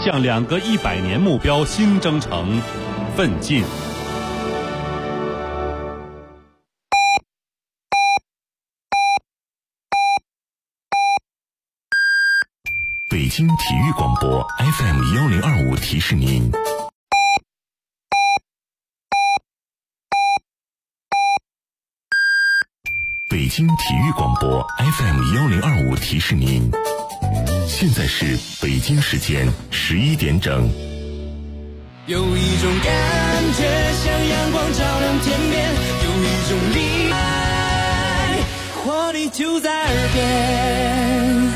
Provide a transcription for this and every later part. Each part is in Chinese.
向2个100年目标新征程奋进。 北京体育广播 FM1025 提示您，北京体育广播 FM1025 提示您，现在是北京时间11点整。 有一种感觉像阳光照亮天边，有一种力爱，活力就在耳边。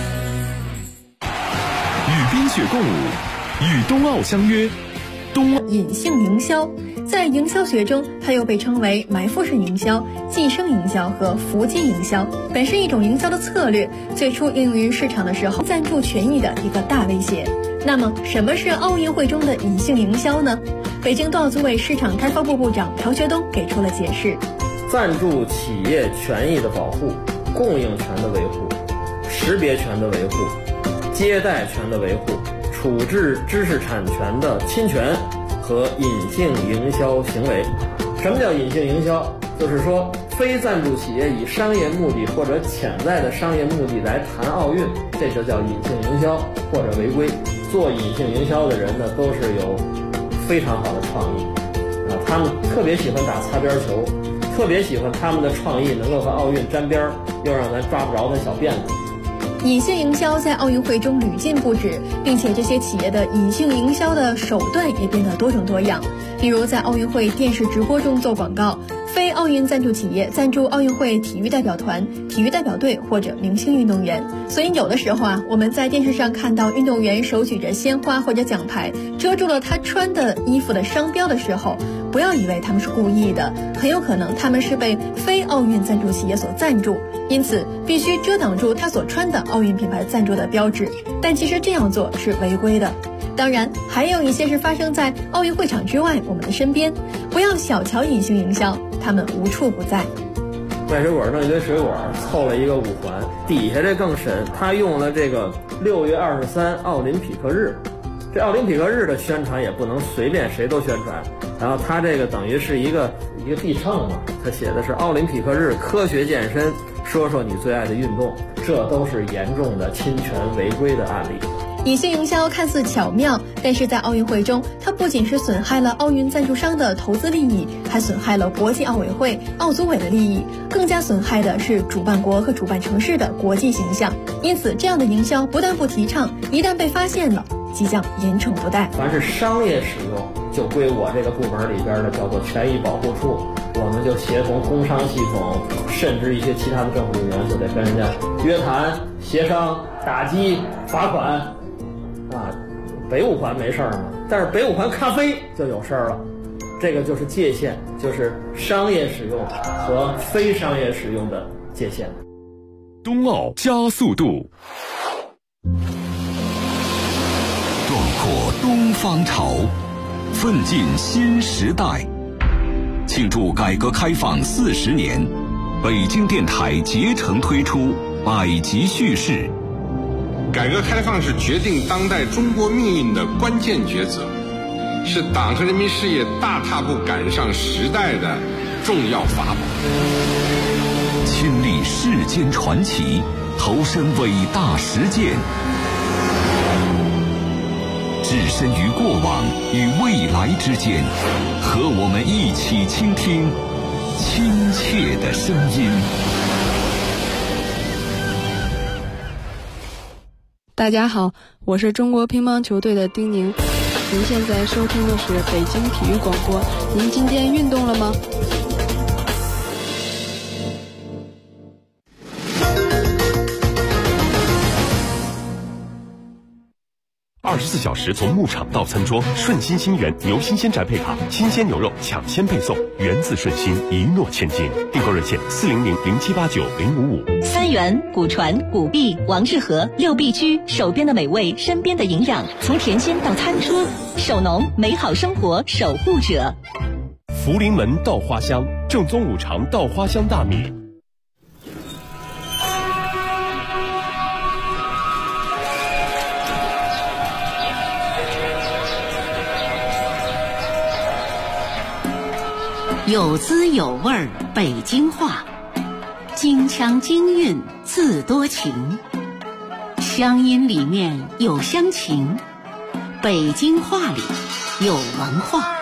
与冰雪共舞，与冬奥相约。 隐性营销，在营销学中，它又被称为埋伏式营销、寄生营销和伏击营销，本是一种营销的策略，最初应用于市场的时候，赞助权益的一个大威胁。那么，什么是奥运会中的隐性营销呢？北京冬奥组委市场开发部部长朴学东给出了解释： 赞助企业权益的保护、供应权的维护、识别权的维护、接待权的维护、处置知识产权的侵权和隐性营销行为。什么叫隐性营销？就是说非赞助企业以商业目的或者潜在的商业目的来谈奥运，这就叫隐性营销或者违规。做隐性营销的人呢，都是有非常好的创意啊，他们特别喜欢打擦边球，特别喜欢他们的创意能够和奥运沾边，又让咱抓不着他小辫子。 隐性营销在奥运会中屡禁不止，并且这些企业的隐性营销的手段也变得多种多样。比如在奥运会电视直播中做广告，非奥运赞助企业赞助奥运会体育代表团、体育代表队或者明星运动员。所以有的时候我们在电视上看到运动员手举着鲜花或者奖牌，遮住了他穿的衣服的商标的时候，不要以为他们是故意的，很有可能他们是被非奥运赞助企业所赞助，因此必须遮挡住他所穿的奥运品牌赞助的标志。但其实这样做是违规的。当然，还有一些是发生在奥运会场之外，我们的身边。不要小瞧隐性营销，他们无处不在。 卖水果弄一堆水果，凑了一个5环，底下这更神，他用了这个6月23奥林匹克日。这奥林匹克日的宣传也不能随便谁都宣传，然后他这个等于是一个地秤嘛，他写的是奥林匹克日科学健身，说说你最爱的运动，这都是严重的侵权违规的案例。 隐性营销看似巧妙，但是在奥运会中，它不仅是损害了奥运赞助商的投资利益，还损害了国际奥委会、奥组委的利益，更加损害的是主办国和主办城市的国际形象。因此，这样的营销不但不提倡，一旦被发现了，即将严惩不贷。 凡是商业使用，就归我这个部门里边的叫做权益保护处，我们就协同工商系统，甚至一些其他的政府部门，就得跟人家约谈、协商、打击、罚款。北5环没事儿嘛，但是北5环咖啡就有事儿了。这个就是界限，就是商业使用和非商业使用的界限。 冬奥加速度，壮阔东方潮，奋进新时代。庆祝改革开放40年，北京电台竭诚推出百集叙事。 改革开放是决定当代中国命运的关键抉择，是党和人民事业大踏步赶上时代的重要法宝。 亲历世间传奇，投身伟大实践，置身于过往与未来之间，和我们一起倾听亲切的声音。 大家好，我是中国乒乓球队的丁宁。您现在收听的是北京体育广播。您今天运动了吗 ？24小时从牧场到餐桌，顺心新源牛新鲜宅配卡，新鲜牛肉抢先配送，源自顺心，一诺千金。订购热线40007890555。 三元、古传、古碧、王致和6必居，手边的美味，身边的营养，从甜鲜到餐桌，手农美好生活守护者。 福临门稻花香，正宗五常稻花香大米。 有滋有味北京话，京腔京韵自多情，乡音里面有乡情，北京话里有文化。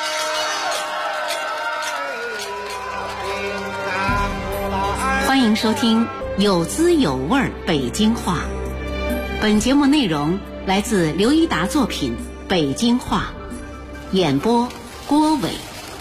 欢迎收听有滋有味北京话。本节目内容来自刘一达作品《北京话》，演播郭伟。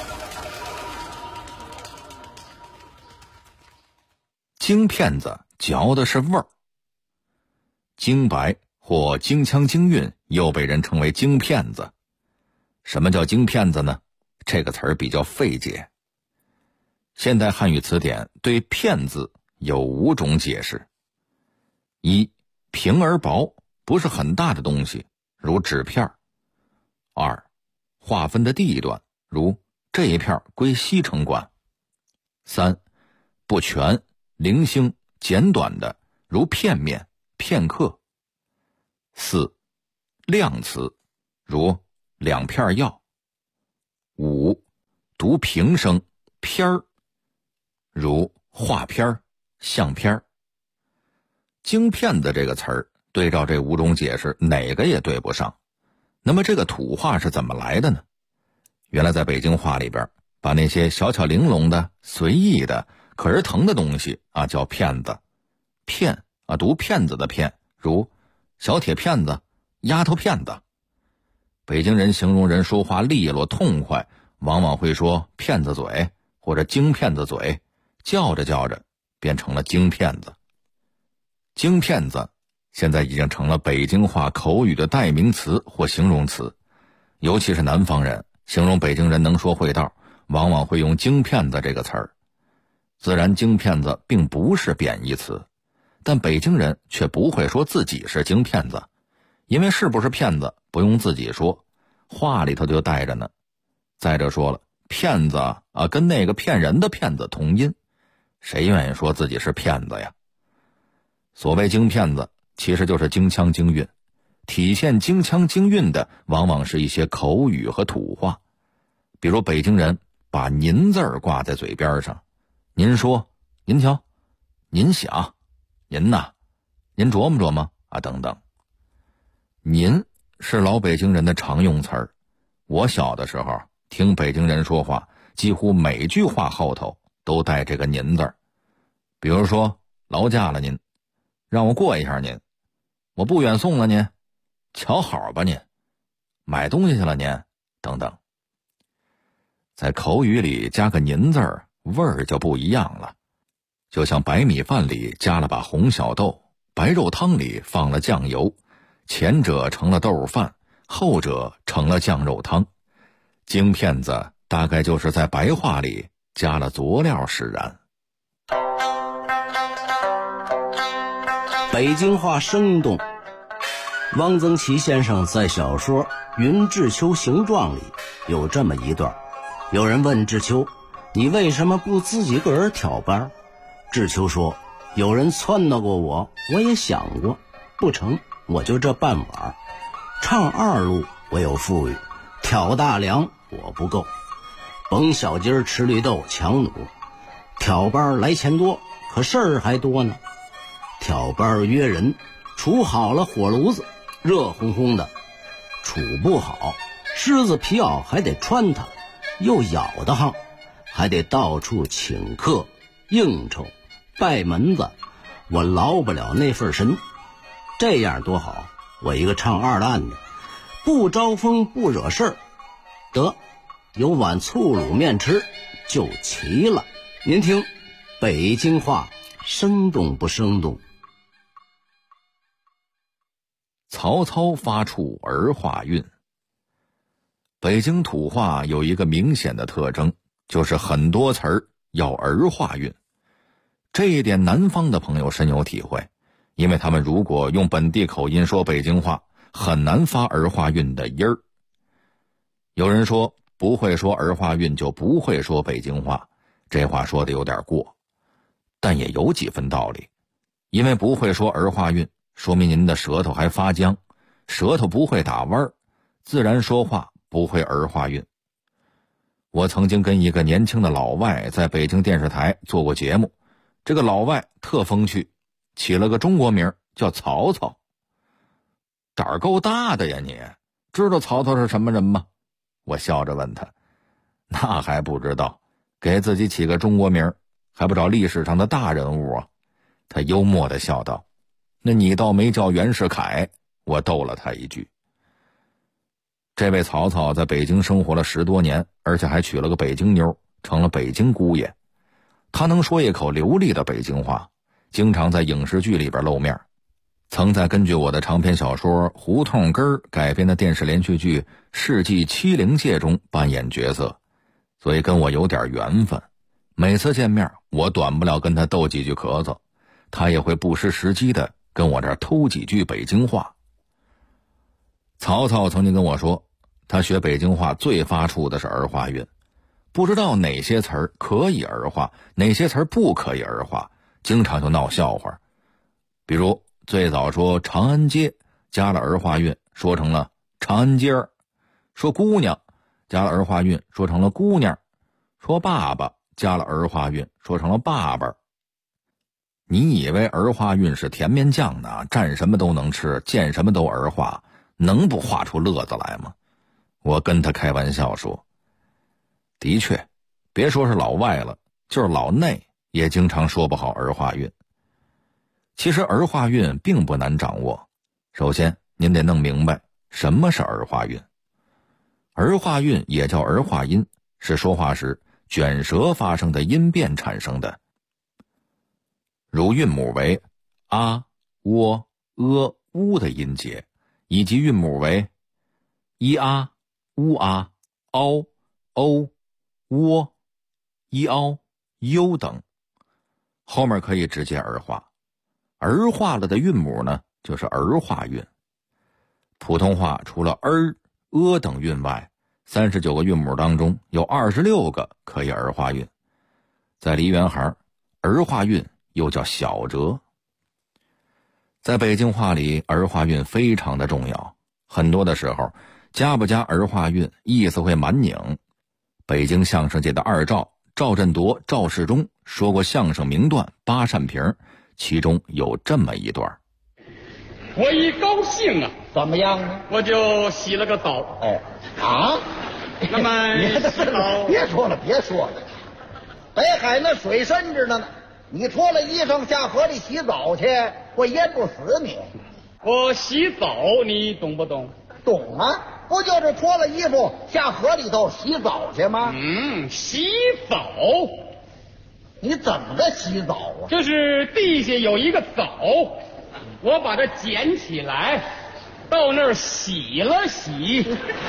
京片子嚼的是味儿。京白或京腔京韵又被人称为京片子。什么叫京片子呢？这个词儿比较费解。现代汉语词典对片字有5种解释：一、平而薄，不是很大的东西，如纸片；二、划分的地段，如这一片归西城管；三、不全、零星、简短的，如片面、片刻；四、量词，如2片药；五、读平声、片儿，如画片、相片。京片子这个词儿对照这5种解释，哪个也对不上。那么这个土话是怎么来的呢？原来在北京话里边，把那些小巧玲珑的、随意的、可而疼的东西叫片子。片读骗子的骗，如小铁片子、丫头片子。北京人形容人说话利落痛快，往往会说骗子嘴或者京骗子嘴，叫着叫着变成了京片子。京片子现在已经成了北京话口语的代名词或形容词，尤其是南方人形容北京人能说会道，往往会用京片子这个词儿。自然京片子并不是贬义词，但北京人却不会说自己是京片子，因为是不是骗子不用自己说，话里头就带着呢。再者说了，骗子跟那个骗人的骗子同音，谁愿意说自己是骗子呀？所谓京片子其实就是京腔京韵，体现京腔京韵的往往是一些口语和土话。比如北京人把您字儿挂在嘴边上，您说、您瞧、您想、您呐、您琢磨琢磨等等。您是老北京人的常用词儿，我小的时候听北京人说话，几乎每句话后头都带这个您字儿。比如说劳驾了您，让我过一下您，我不远送了您，瞧好吧您，买东西去了您，等等。在口语里加个您字儿，味儿就不一样了。就像白米饭里加了把红小豆，白肉汤里放了酱油，前者成了豆饭，后者成了酱肉汤。京片子大概就是在白话里加了佐料使然。 北京话生动。汪曾祺先生在小说《云志秋行状》里有这么一段，有人问志秋，你为什么不自己个儿挑班？志秋说，有人撺掇过我，我也想过，不成，我就这半碗。唱二路我有富裕，挑大梁我不够，甭小鸡儿吃绿豆强弩，挑班来钱多，可事儿还多呢。挑班约人，处好了火炉子，热烘烘的；处不好，狮子皮袄还得穿它，又咬得慌，还得到处请客应酬拜门子，我劳不了那份神。这样多好，我一个唱二烂的，不招风不惹事儿，得有碗醋卤面吃就齐了。您听北京话生动不生动？ 曹操发出儿化韵。北京土话有一个明显的特征，就是很多词儿要儿化韵。这一点南方的朋友深有体会，因为他们如果用本地口音说北京话，很难发儿化韵的音儿。有人说不会说儿化韵就不会说北京话，这话说的有点过，但也有几分道理。因为不会说儿化韵，说明您的舌头还发僵，舌头不会打弯，自然说话不会儿化韵。 我曾经跟一个年轻的老外在北京电视台做过节目，这个老外特风趣，起了个中国名叫曹操。胆儿够大的呀你，知道曹操是什么人吗？我笑着问他。那还不知道，给自己起个中国名还不找历史上的大人物啊？他幽默地笑道。那你倒没叫袁世凯，我逗了他一句。这位曹操在北京生活了10多年，而且还娶了个北京妞，成了北京姑爷。他能说一口流利的北京话，经常在影视剧里边露面，曾在根据我的长篇小说《胡同根儿》改编的电视连续剧《世纪70届》中扮演角色，所以跟我有点缘分。每次见面，我短不了跟他斗几句咳嗽，他也会不失时机的跟我这儿偷几句北京话。曹操曾经跟我说，他学北京话最发怵的是儿化韵，不知道哪些词儿可以儿化，哪些词儿不可以儿化，经常就闹笑话。比如最早说长安街加了儿化韵，说成了长安街儿；说姑娘加了儿化韵，说成了姑娘；说爸爸加了儿化韵，说成了爸爸。你以为儿化韵是甜面酱呢？蘸什么都能吃，见什么都儿化，能不画出乐子来吗？我跟他开玩笑说，的确，别说是老外了，就是老内也经常说不好儿化韵。其实儿化韵并不难掌握，首先您得弄明白什么是儿化韵。儿化韵也叫儿化音，是说话时卷舌发生的音变产生的。如韵母为啊、喔、乌的音节，以及韵母为一啊、乌啊、凹、欧、喔、一凹、优等，后面可以直接儿化。儿化了的韵母呢，就是儿化韵。普通话除了儿、等韵外，39个韵母当中有26个可以儿化韵。在梨园行，儿化韵又叫小折。在北京话里，儿化韵非常的重要，很多的时候加不加儿化韵意思会蛮拧。北京相声界的二赵赵振铎、赵世忠说过相声名段《八扇屏》，其中有这么一段： 我一高兴啊， 怎么样呢？ 我就洗了个澡。 哦，啊， 那么洗澡别说了，北海那水深着呢，你脱了衣裳下河里洗澡去，我淹不死你。 我洗澡你懂不懂？ 懂啊，不就是脱了衣服下河里头洗澡去吗？ 洗澡。 你怎么个洗澡啊？ 就是地下有一个澡，我把它捡起来，到那儿洗了洗。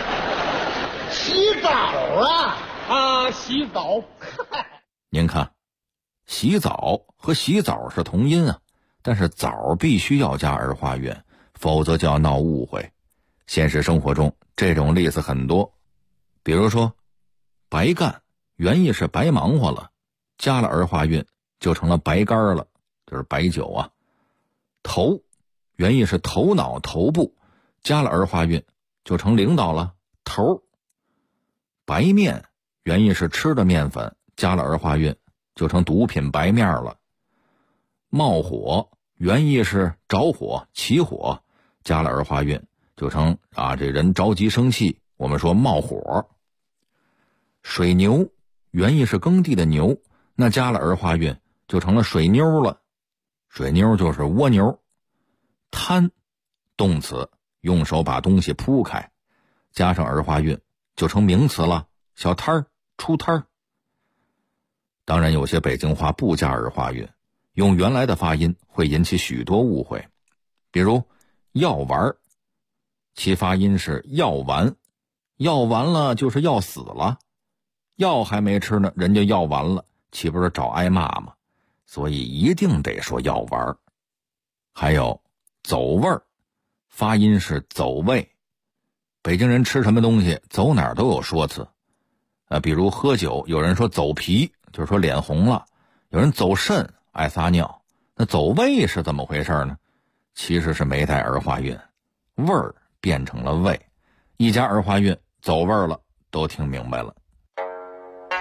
洗澡啊？ 洗澡。 您看，洗澡和洗澡是同音啊，但是澡必须要加儿化韵，否则就要闹误会。现实生活中这种例子很多，比如说白干原意是白忙活了，加了儿化韵就成了白干了，就是白酒啊。头原意是头脑头部，加了儿化韵就成领导了，头。白面原意是吃的面粉，加了儿化韵就成毒品白面了。冒火原意是着火起火，加了儿化韵就成这人着急生气，我们说冒火。水牛原意是耕地的牛，那加了儿化韵就成了水妞了，水妞就是蜗牛。摊动词用手把东西铺开，加上儿化韵就成名词了，小摊儿出摊儿。当然有些北京话不加儿化韵，用原来的发音会引起许多误会。比如药丸，其发音是药丸，药完了就是要死了，药还没吃呢，人家药完了，岂不是找挨骂吗？所以一定得说药丸。还有走味儿，发音是走味。北京人吃什么东西走哪儿都有说辞，比如喝酒，有人说走皮，就是说脸红了；有人走肾，爱撒尿。那走味是怎么回事呢？其实是没带儿化韵，味儿变成了味，一加儿化韵，走味儿了，都听明白了。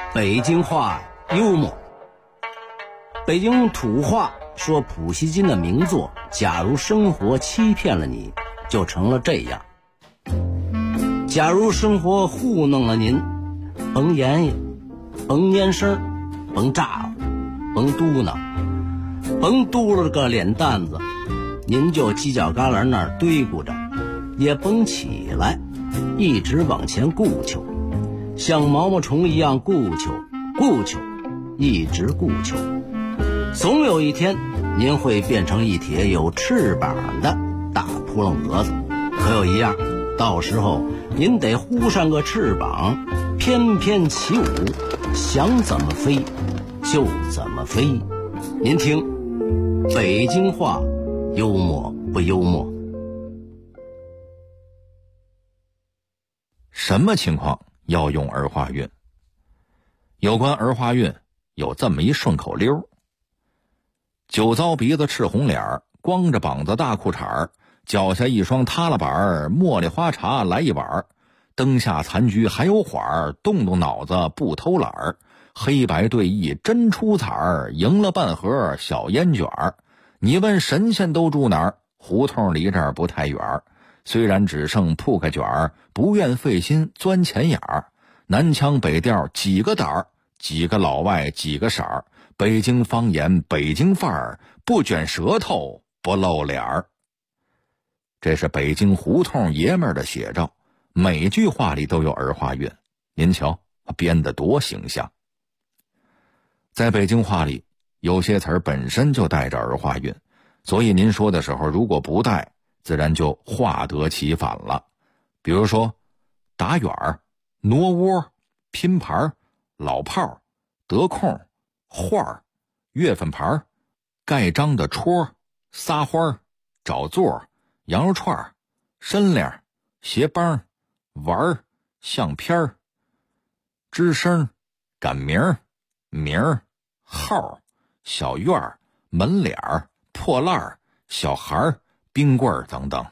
北京话幽默。北京土话说普希金的名作假如生活欺骗了你，就成了这样。假如生活糊弄了您，甭言语，甭蔫声，甭咋呼，甭嘟囔，甭嘟了个脸蛋子，您就犄角旮旯那儿堆咕着，也甭起来，一直往前顾求，像毛毛虫一样顾求，一直顾求，总有一天您会变成一帖有翅膀的大扑棱蛾子。可有一样，到时候您得呼上个翅膀，翩翩起舞，想怎么飞就怎么飞。您听，北京话幽默不幽默？ 什么情况要用儿化韵？有关儿化韵有这么一顺口溜：酒糟鼻子赤红脸，光着膀子大裤衩，脚下一双塌了板，茉莉花茶来一碗，灯下残局还有缓，动动脑子不偷懒，黑白对弈真出彩，赢了半盒小烟卷。你问神仙都住哪儿？胡同离这儿不太远，虽然只剩铺盖卷，不愿费心钻钱眼儿。南腔北调几个胆儿，几个老外几个色儿，北京方言北京范儿，不卷舌头不露脸儿。这是北京胡同爷们儿的写照，每句话里都有儿化韵，您瞧编得多形象。在北京话里，有些词儿本身就带着儿化韵，所以您说的时候如果不带，自然就化得其反了。比如说打远儿、挪窝、拼盘、老炮、得空、画儿、月份盘、盖章的戳、撒花、找座、羊肉串、身量、鞋帮、玩、相片、吱声、赶名、名、号、小院、门脸、破烂、小孩、冰棍等等。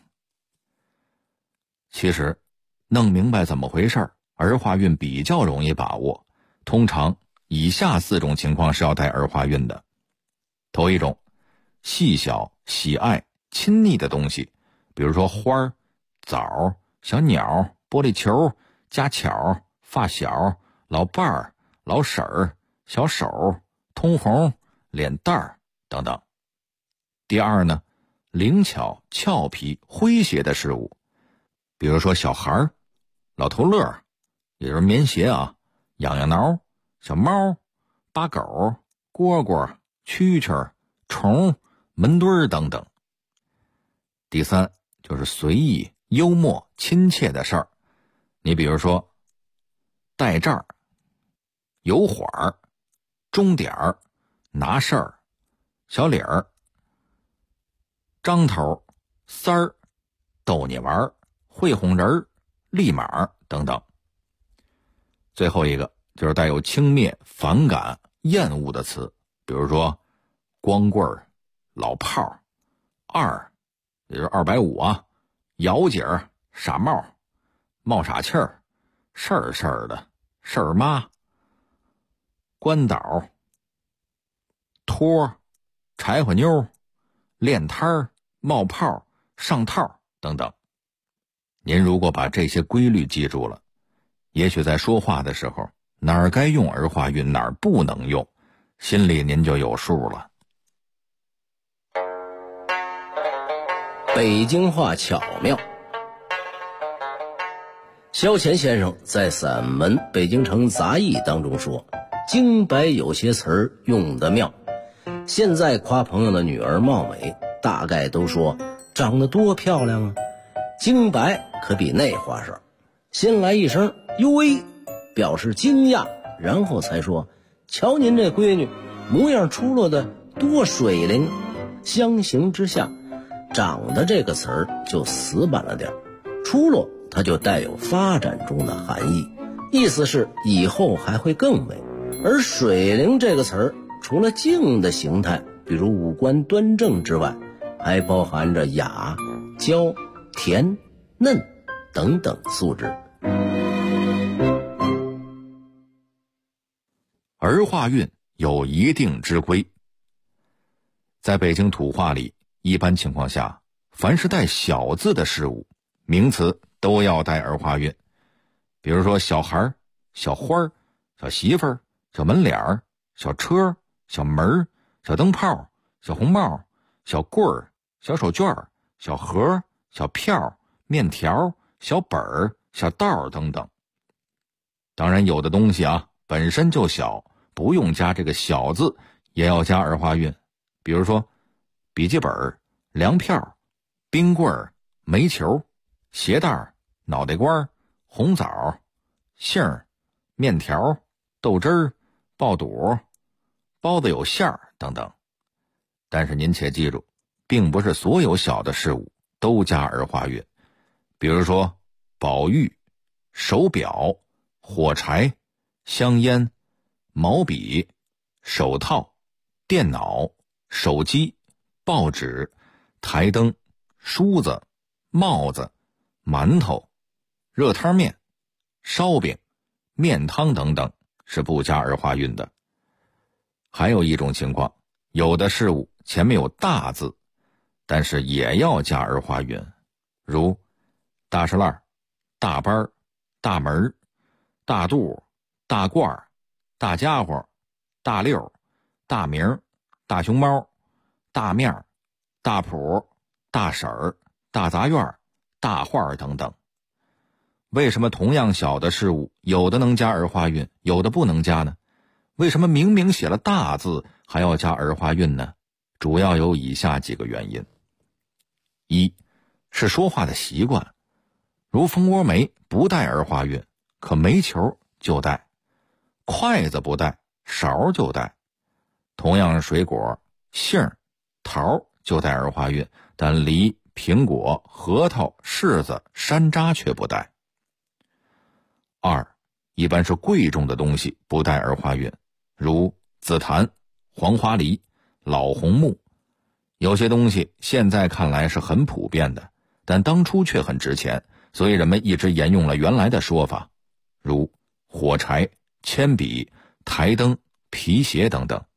其实弄明白怎么回事，儿化韵比较容易把握。通常以下4种情况是要带儿化韵的。头一种，细小、喜爱、亲昵的东西，比如说花、枣、小鸟、玻璃球、家巧、发小、老伴儿、老婶儿、小手、通红、脸蛋儿等等。第二呢，灵巧、俏皮、诙谐的事物，比如说小孩、老头乐，也就是棉鞋啊，痒痒挠、小猫、八狗、蝈蝈、蛐蛐、虫、门墩等等。第三就是随意、幽默、亲切的事儿，你比如说带这儿、有缓儿、钟点儿、拿事儿、小理儿、张头、三儿、逗你玩、会哄人、立马等等。最后一个就是带有轻蔑、反感、厌恶的词，比如说光棍儿、老炮儿、二，也就是250啊，姚姐儿、傻帽、冒傻气儿、事儿事儿的、事儿妈、关岛、托、柴火妞、练摊儿、冒泡、上套等等。您如果把这些规律记住了，也许在说话的时候，哪儿该用儿化韵，哪儿不能用，心里您就有数了。 北京话巧妙。萧乾先生在散文《北京城杂艺》当中说，京白有些词儿用得妙。现在夸朋友的女儿貌美，大概都说长得多漂亮啊。京白可比那话事儿，先来一声哟喂，表示惊讶，然后才说瞧您这闺女模样出落的多水灵。相形之下，长得这个词儿就死板了点，出落它就带有发展中的含义，意思是以后还会更美。而水灵这个词儿除了静的形态，比如五官端正之外，还包含着雅、娇、甜、嫩等等素质。 儿化韵有一定之规。在北京土话里，一般情况下，凡是带小字的事物，名词都要带儿化韵。比如说小孩、小花、小媳妇儿、小门脸、小车、小门、小灯泡、小红帽、小棍儿、小手绢、小盒、小票、面条、小本儿、小道等等。当然有的东西本身就小，不用加这个小字，也要加儿化韵。比如说笔记本、粮票、冰棍、煤球、鞋带、脑袋瓜、红枣、杏、面条、豆汁儿、爆肚、包子有馅儿等等。但是您且记住，并不是所有小的事物都加儿化韵。比如说宝玉、手表、火柴、香烟、毛笔、手套、电脑、手机、报纸、台灯、梳子、帽子、馒头、热汤面、烧饼、面汤等等是不加儿化韵的。还有一种情况，有的事物前面有大字，但是也要加儿化韵，如大石烂、大班、大门、大肚、大褂、大家伙、大溜、大名、大熊猫、大面、大谱、大婶儿、大杂院、大画等等。为什么同样小的事物，有的能加儿化韵，有的不能加呢？为什么明明写了大字还要加儿化韵呢？主要有以下几个原因。一是说话的习惯，如蜂窝煤不带儿化韵，可煤球就带；筷子不带，勺就带。同样水果，杏、桃就带儿化韵，但梨、苹果、核桃、柿子、山楂却不带。二，一般是贵重的东西不带儿化韵，如紫檀、黄花梨、老红木。有些东西现在看来是很普遍的，但当初却很值钱，所以人们一直沿用了原来的说法，如火柴、铅笔、台灯、皮鞋等等。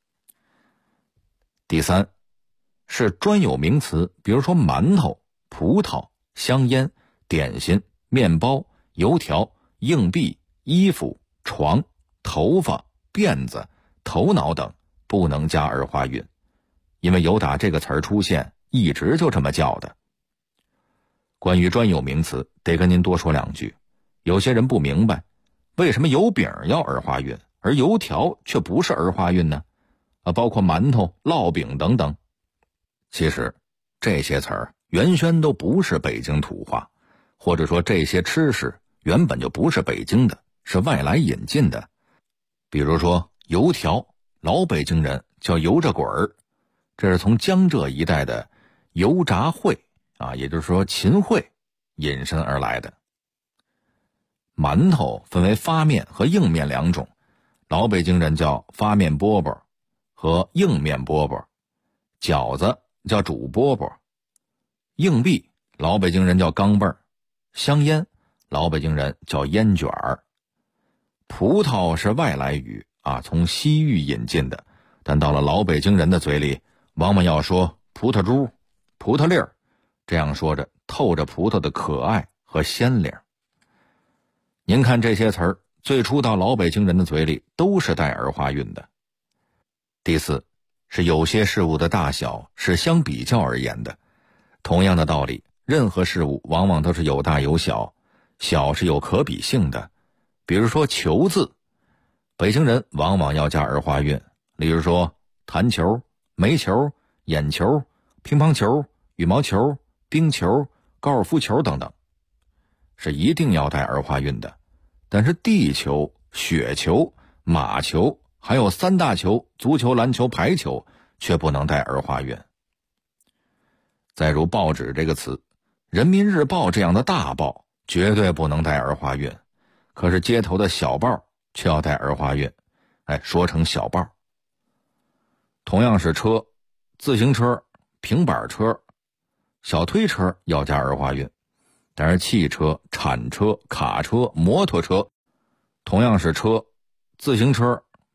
第三，是专有名词，比如说馒头、葡萄、香烟、点心、面包、油条、硬币、衣服、床、头发、辫子、头脑等不能加儿化韵，因为有打这个词儿出现，一直就这么叫的。关于专有名词，得跟您多说两句。有些人不明白，为什么油饼要儿化韵，而油条却不是儿化韵呢？包括馒头、烙饼等等。其实这些词儿原先都不是北京土话，或者说这些吃食原本就不是北京的，是外来引进的。比如说油条，老北京人叫油炸滚儿，这是从江浙一带的油炸烩也就是说秦烩引申而来的。馒头分为发面和硬面两种，老北京人叫发面饽饽和硬面饽饽，饺子叫煮饽饽，硬币老北京人叫钢镚儿，香烟老北京人叫烟卷儿。葡萄是外来语从西域引进的，但到了老北京人的嘴里，往往要说葡萄珠、葡萄粒儿，这样说着透着葡萄的可爱和鲜灵。您看这些词儿最初到老北京人的嘴里都是带儿化韵的。第四，是有些事物的大小是相比较而言的。同样的道理，任何事物往往都是有大有小，小是有可比性的。比如说球字，北京人往往要加儿化韵，例如说弹球、煤球、眼球、乒乓球、羽毛球、冰球、高尔夫球等等，是一定要带儿化韵的。但是地球、雪球、马球还有三大球，足球、篮球、排球却不能带儿化韵。再如报纸这个词，人民日报这样的大报绝对不能带儿化韵，可是街头的小报却要带儿化韵，说成小报。同样是车，自行车、平板车、小推车要加儿化韵，但是汽车、铲车、卡车、摩托车同样是车，自行车、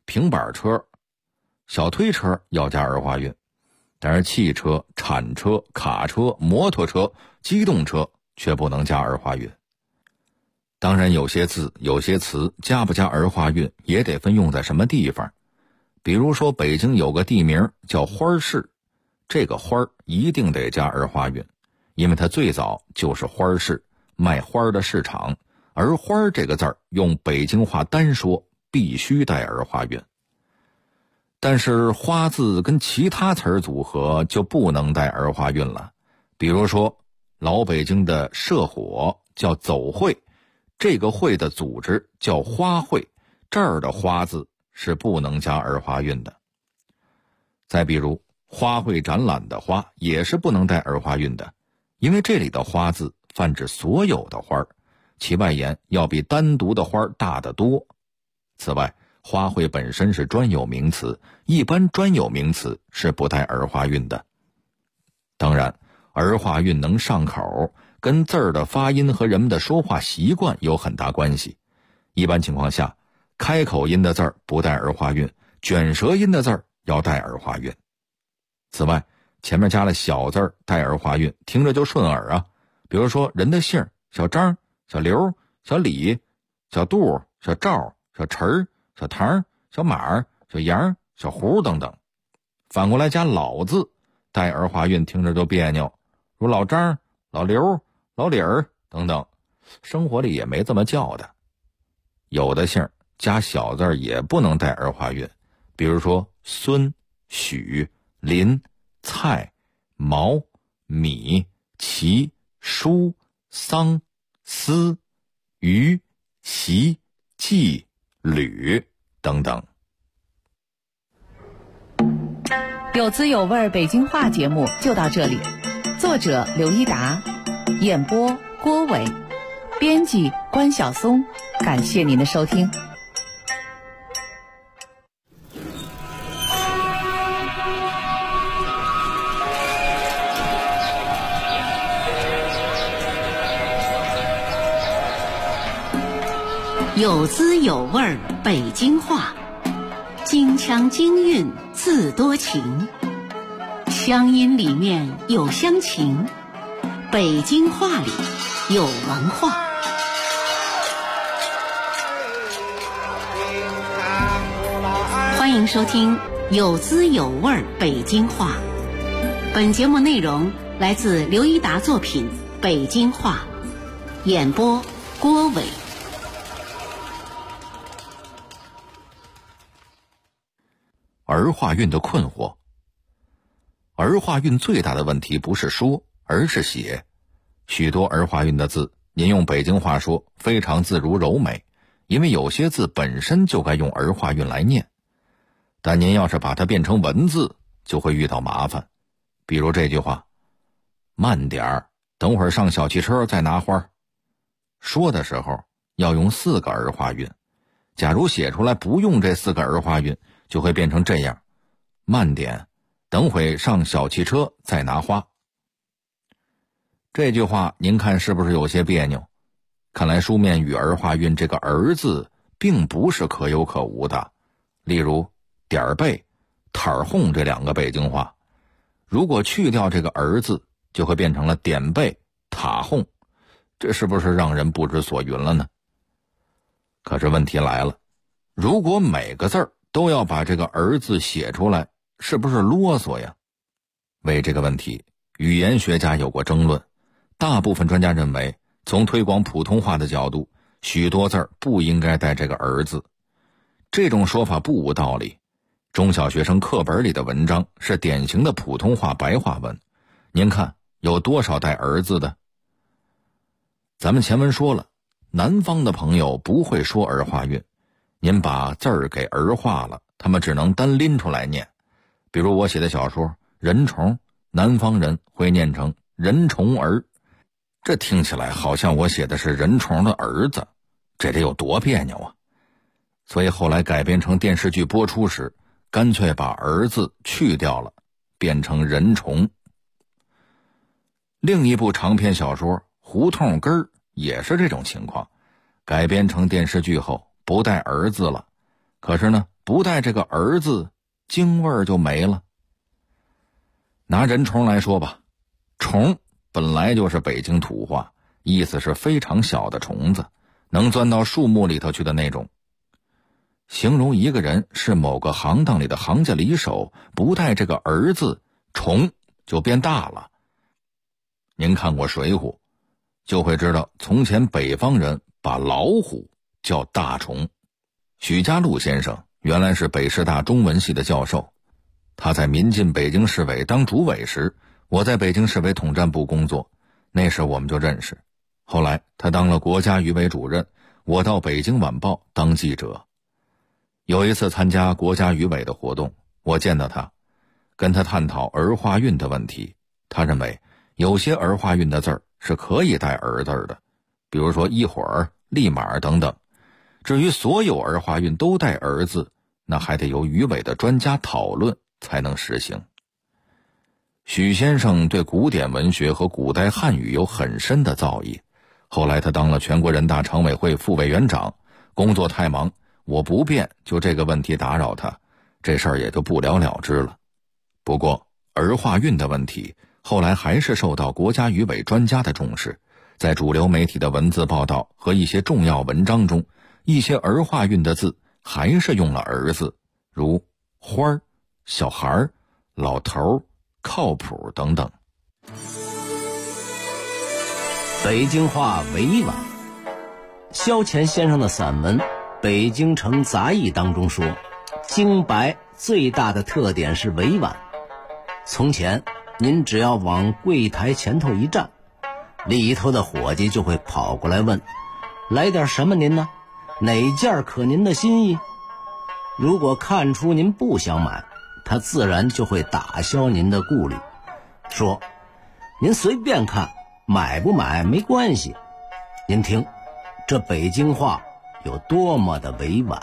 平板车、小推车要加儿化韵，但是汽车、铲车、卡车、摩托车、机动车却不能加儿化韵。当然有些字有些词加不加儿化韵也得分用在什么地方。比如说北京有个地名叫花市，这个花一定得加儿化韵，因为它最早就是花市，卖花的市场，而花这个字儿用北京话单说必须带儿化韵。但是花字跟其他词儿组合就不能带儿化韵了。比如说老北京的社火叫走会，这个会的组织叫花会，这儿的花字是不能加儿化韵的。再比如花卉展览的花也是不能带儿化韵的，因为这里的花字泛指所有的花，其外延要比单独的花大得多。此外，花卉本身是专有名词，一般专有名词是不带儿化韵的。当然，儿化韵能上口，跟字儿的发音和人们的说话习惯有很大关系。一般情况下，开口音的字儿不带儿化韵，卷舌音的字儿要带儿化韵。此外，前面加了小字儿带儿化韵，听着就顺耳啊。比如说人的姓小张、小刘、小李、小杜、小赵、小陈、小唐、小马、小杨、小胡等等。反过来加老字带儿化韵，听着就别扭，如老张、老刘、老李儿等等，生活里也没这么叫的。有的姓加小字也不能带儿化韵，比如说孙、许、林、蔡、毛、米、齐、舒、桑、思、于、习、季、吕等等。 有滋有味北京话节目就到这里，作者刘一达，演播郭伟，编辑关晓松，感谢您的收听。 有滋有味北京话，京腔京韵字多情，乡音里面有乡情，北京话里有文化。欢迎收听有滋有味北京话。本节目内容来自刘一达作品《北京话》，演播郭伟。 儿化韵的困惑。儿化韵最大的问题不是说，而是写。许多儿化韵的字，您用北京话说非常自如柔美，因为有些字本身就该用儿化韵来念。但您要是把它变成文字，就会遇到麻烦。比如这句话：慢点儿，等会儿上小汽车再拿花。说的时候要用4个儿化韵，假如写出来不用这4个儿化韵，就会变成这样：慢点，等会上小汽车再拿花。这句话您看是不是有些别扭？看来书面语儿化韵这个儿字并不是可有可无的。例如点儿背、摊儿哄这2个北京话，如果去掉这个儿字，就会变成了点背、塔哄，这是不是让人不知所云了呢？可是问题来了，如果每个字儿都要把这个儿字写出来，是不是啰嗦呀？为这个问题，语言学家有过争论。大部分专家认为，从推广普通话的角度，许多字儿不应该带这个儿字。这种说法不无道理。中小学生课本里的文章是典型的普通话白话文，您看有多少带儿字的？咱们前文说了，南方的朋友不会说儿化韵，您把字儿给儿化了，他们只能单拎出来念。比如我写的小说《人虫》，南方人会念成人虫儿，这听起来好像我写的是人虫的儿子，这得有多别扭啊！所以后来改编成电视剧播出时，干脆把儿字去掉了，变成人虫。另一部长篇小说《胡同根儿》也是这种情况，改编成电视剧后不带儿字了， 可是呢，不带这个儿字，京味儿就没了。拿人虫来说吧，虫本来就是北京土话，意思是非常小的虫子，能钻到树木里头去的那种。形容一个人是某个行当里的行家里手，不带这个儿字，虫就变大了。您看过《水浒》，就会知道从前北方人把老虎叫大虫。许家路先生原来是北师大中文系的教授，他在民进北京市委当主委时，我在北京市委统战部工作，那时我们就认识。后来他当了国家语委主任，我到北京晚报当记者。有一次参加国家语委的活动，我见到他，跟他探讨儿化韵的问题。他认为有些儿化韵的字儿是可以带儿字的，比如说一会儿、立马等等。至于所有儿化韵都带儿字，那还得由语委的专家讨论才能实行。许先生对古典文学和古代汉语有很深的造诣，后来他当了全国人大常委会副委员长，工作太忙，我不便就这个问题打扰他，这事儿也就不了了之了。不过儿化韵的问题后来还是受到国家语委专家的重视，在主流媒体的文字报道和一些重要文章中，一些儿化韵的字还是用了儿字，如花儿、小孩儿、老头儿、靠谱等等。 北京话委婉，萧乾先生的散文《北京城杂役》当中说，京白最大的特点是委婉。从前您只要往柜台前头一站，里头的伙计就会跑过来问，来点什么您呢？哪件可您的心意？如果看出您不想买，他自然就会打消您的顾虑，说您随便看，买不买没关系。您听这北京话有多么的委婉。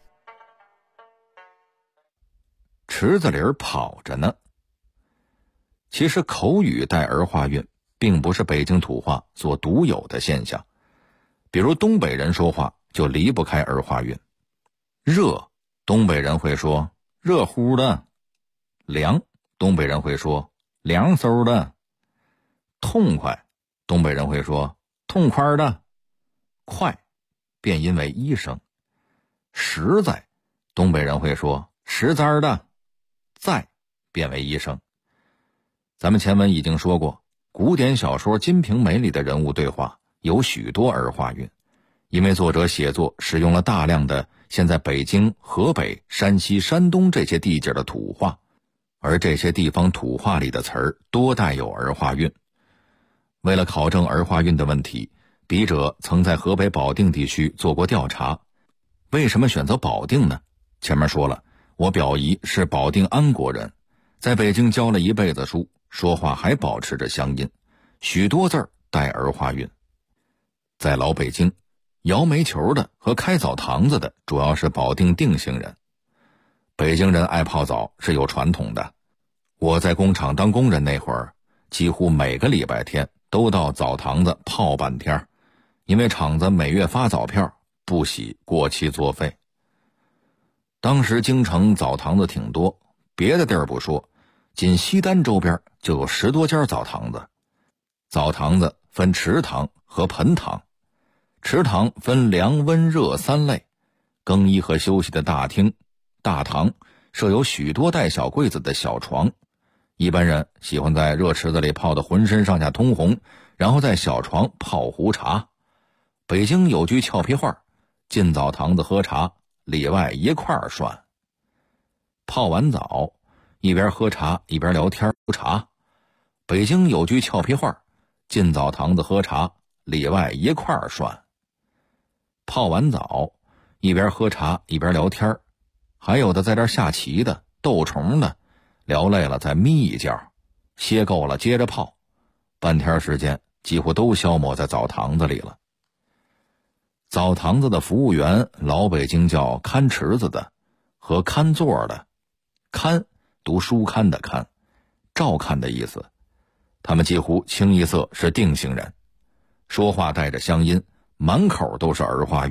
池子里跑着呢。其实口语带儿化韵并不是北京土话所独有的现象，比如东北人说话就离不开儿化韵。热，东北人会说热乎的；凉，东北人会说凉飕的；痛快，东北人会说痛快的；快，变音为一声；实在，东北人会说实在的；在，变为一声。咱们前文已经说过，古典小说《金瓶梅》里的人物对话有许多儿化韵，因为作者写作使用了大量的现在北京、河北、山西、山东这些地界的土话，而这些地方土话里的词儿多带有儿化韵。为了考证儿化韵的问题，笔者曾在河北保定地区做过调查。为什么选择保定呢？前面说了，我表姨是保定安国人，在北京教了一辈子书，说话还保持着乡音，许多字儿带儿化韵。在老北京，摇煤球的和开澡堂子的主要是保定定兴人。北京人爱泡澡是有传统的，我在工厂当工人那会儿，几乎每个礼拜天都到澡堂子泡半天，因为厂子每月发澡票，不喜过期作废。当时京城澡堂子挺多，别的地儿不说，仅西单周边就有10多家澡堂子。澡堂子分池塘和盆塘，池塘分凉温热3类，更衣和休息的大厅、大堂设有许多带小柜子的小床，一般人喜欢在热池子里泡得浑身上下通红，然后在小床泡壶茶。北京有句俏皮话，进澡堂子喝茶，里外一块儿涮。泡完澡一边喝茶一边聊天喝茶。北京有句俏皮话，进澡堂子喝茶，里外一块儿涮。泡完澡一边喝茶一边聊天，还有的在这下棋的、斗虫的，聊累了再眯一觉，歇够了接着泡，半天时间几乎都消磨在澡堂子里了。澡堂子的服务员，老北京叫看池子的和看座的，看读书刊的看，照看的意思。他们几乎清一色是定兴人，说话带着乡音，满口都是儿化韵，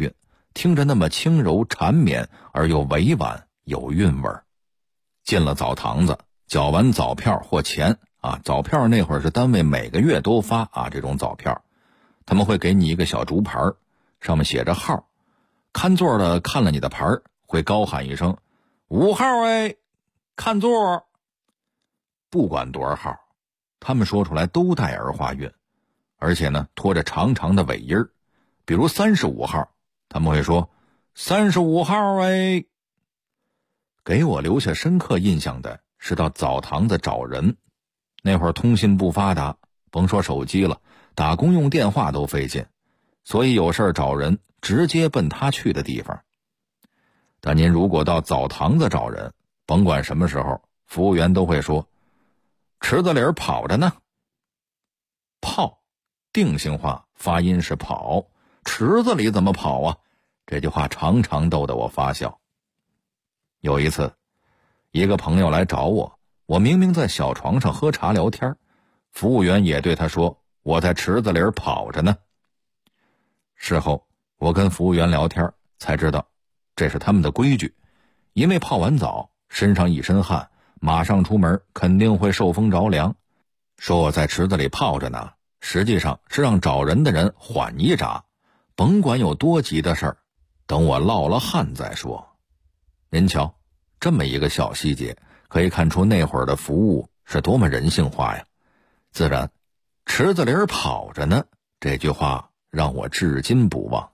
听着那么轻柔缠绵而又委婉有韵味儿。进了澡堂子，缴完澡票或钱啊，澡票那会儿是单位每个月都发啊，这种澡票他们会给你一个小竹牌，上面写着号，看座的看了你的牌会高喊一声5号哎，看座。不管多少号，他们说出来都带儿化韵，而且呢拖着长长的尾音儿。比如35号，他们会说35号哎。给我留下深刻印象的是到澡堂子找人。那会儿通信不发达，甭说手机了，打公用电话都费劲，所以有事找人直接奔他去的地方。但您如果到澡堂子找人，甭管什么时候，服务员都会说池子里跑着呢。泡定性话发音是跑，池子里怎么跑啊？这句话常常逗得我发笑。有一次，一个朋友来找我，我明明在小床上喝茶聊天，服务员也对他说我在池子里跑着呢。事后我跟服务员聊天才知道，这是他们的规矩，因为泡完澡身上一身汗，马上出门肯定会受风着凉。说我在池子里泡着呢，实际上是让找人的人缓一闸，甭管有多急的事儿，等我落了汗再说。您瞧，这么一个小细节可以看出那会儿的服务是多么人性化呀。自然池子里跑着呢，这句话让我至今不忘。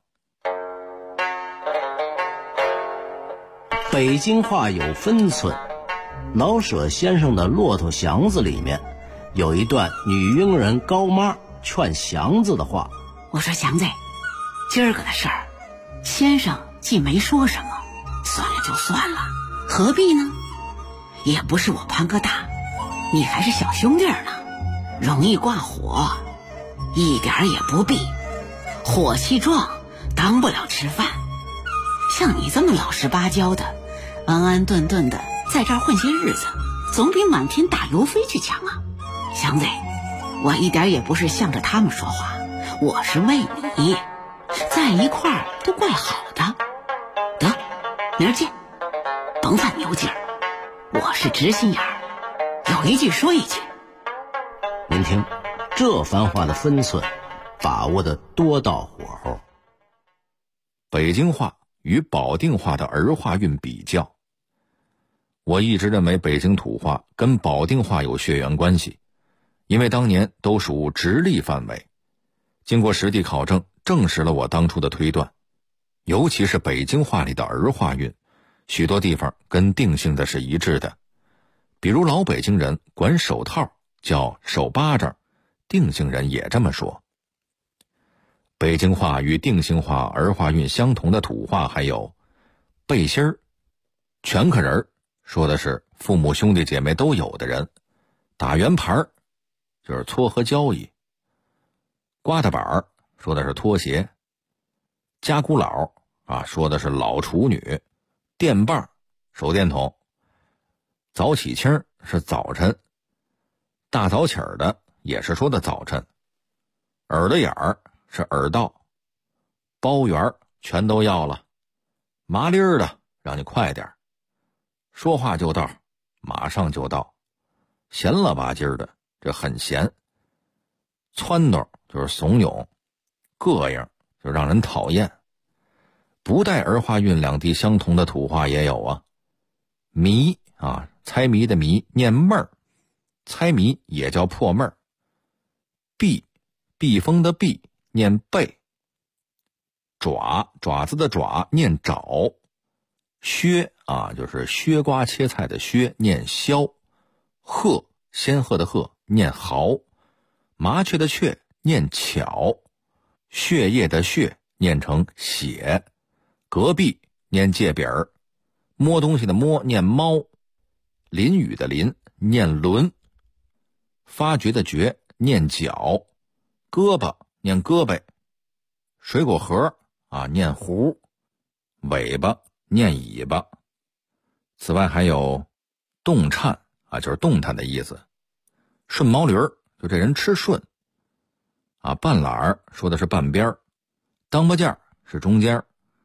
北京话有分寸，老舍先生的《骆驼祥子》里面有一段女佣人高妈劝祥子的话。 我说祥子，今儿个的事儿，先生既没说什么，算了就算了，何必呢？也不是我潘哥大，你还是小兄弟呢，容易挂火，一点也不必。火气壮，当不了吃饭。像你这么老实巴交的，安安顿顿的在这儿混些日子，总比满天打油飞去强啊。祥子，我一点也不是向着他们说话，我是为你，在一块儿都怪好的。得，明儿见，甭犯牛劲儿，我是直心眼儿，有一句说一句。 您听，这番话的分寸把握的多到火候。 北京话与保定话的儿化韵比较，我一直认为北京土话跟保定话有血缘关系，因为当年都属直隶范围。经过实地考证，证实了我当初的推断。尤其是北京话里的儿化韵，许多地方跟定性的是一致的。比如老北京人管手套叫手巴掌，定性人也这么说。北京话与定性话儿化韵相同的土话还有背心儿、全客人，说的是父母兄弟姐妹都有的人；打圆盘儿就是撮合交易；刮大板儿说的是拖鞋；家姑老啊说的是老处女；电棒手电筒；早起清是早晨；大早起儿的也是说的早晨；耳朵眼儿是耳道；包圆全都要了；麻利儿的让你快点；说话就到，马上就到；闲了吧唧儿的这很闲；撺掇就是怂恿；膈应就让人讨厌。不带儿化韵两地相同的土话也有啊。迷啊，猜谜的谜念闷儿，猜谜也叫破闷儿。避，避风的避念背。爪，爪子的爪念爪。削啊，就是削瓜切菜的削念削。鹤，仙鹤的鹤念毫。麻雀的雀念巧。血液的血念成血。隔壁念界饼儿。摸东西的摸念猫。淋雨的淋念轮。发掘的掘念角。胳膊念胳膊。水果核啊念核。尾巴念尾巴。此外还有动颤啊，就是动弹的意思。顺毛驴儿就这人吃顺啊。半拉儿说的是半边儿。当巴件是中间。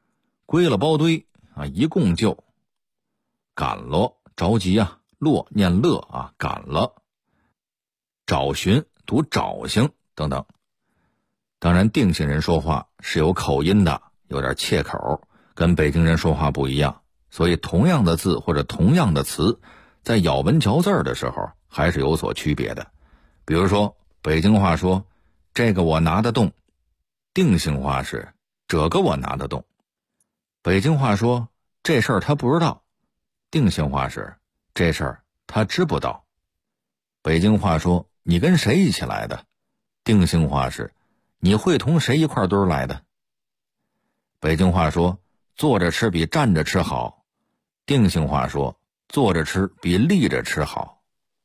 归了包堆啊，一共就赶了，着急啊，落念乐啊，赶了，找寻读找行等等。当然定姓人说话是有口音的，有点切口，跟北京人说话不一样，所以同样的字或者同样的词，在咬文嚼字的时候还是有所区别的。比如说北京话说这个我拿得动，定姓话是这个我拿得动。北京话说这事儿他不知道，定姓话是这事儿他知不道。北京话说你跟谁一起来的，定姓话是你会同谁一块堆来的。北京话说坐着吃比站着吃好，定姓话说坐着吃比立着吃好。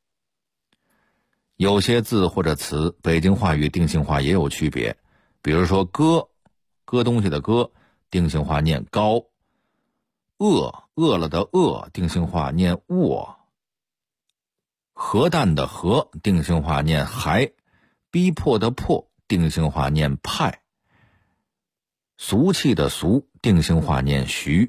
有些字或者词北京话与定姓话也有区别，比如说割东西的割，定姓话念高；饿了的饿，定姓话念卧；核弹的核，定姓话念还；逼迫的迫，定姓话念派；俗气的俗，定姓话念徐；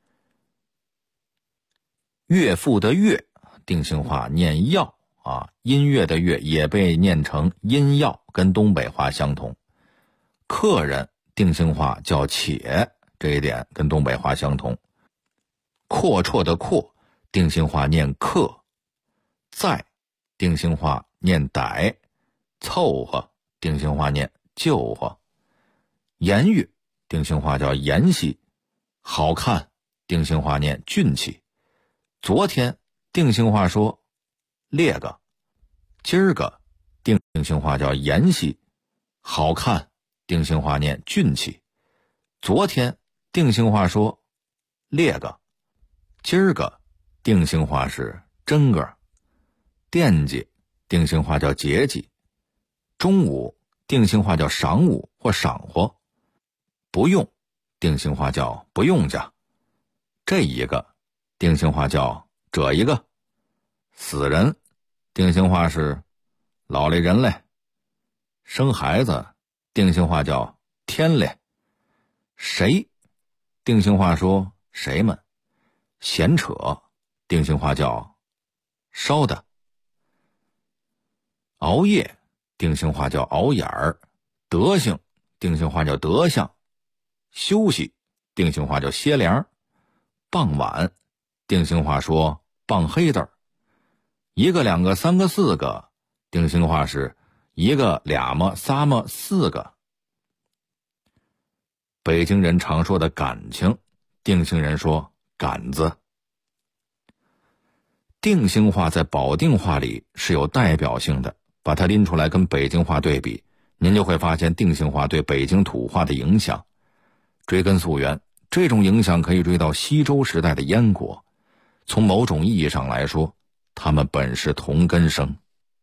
岳父的岳，定姓话念要啊，音乐的乐也被念成音要，跟东北话相同。客人定姓话叫且，这一点跟东北话相同。阔绰的阔，定姓话念客；在定姓话念歹；凑合定姓话念就合；言语定姓话叫言兮；好看定姓话念俊气；昨天定姓话说列个；今儿个定姓话叫言兮；好看定姓话念俊气；昨天定姓话说列个；今儿个定姓话是真个；惦记定姓话叫节气；中午定姓话叫晌午或晌活；不用定姓话叫不用家；这一个定姓话叫这一个；死人定姓话是老来人嘞；生孩子定姓话叫天嘞；谁定姓话说谁们；闲扯定姓话叫烧的；熬夜定姓话叫熬眼儿；德行定姓话叫德相；休息定姓话叫歇凉；傍晚定姓话说傍黑字儿；一个两个三个四个定姓话是一个俩么仨么四个。北京人常说的感情，定姓人说杆子。定姓话在保定话里是有代表性的，把它拎出来跟北京话对比，您就会发现定姓话对北京土话的影响。追根溯源，这种影响可以追到西周时代的燕国。从某种意义上来说，他们本是同根生。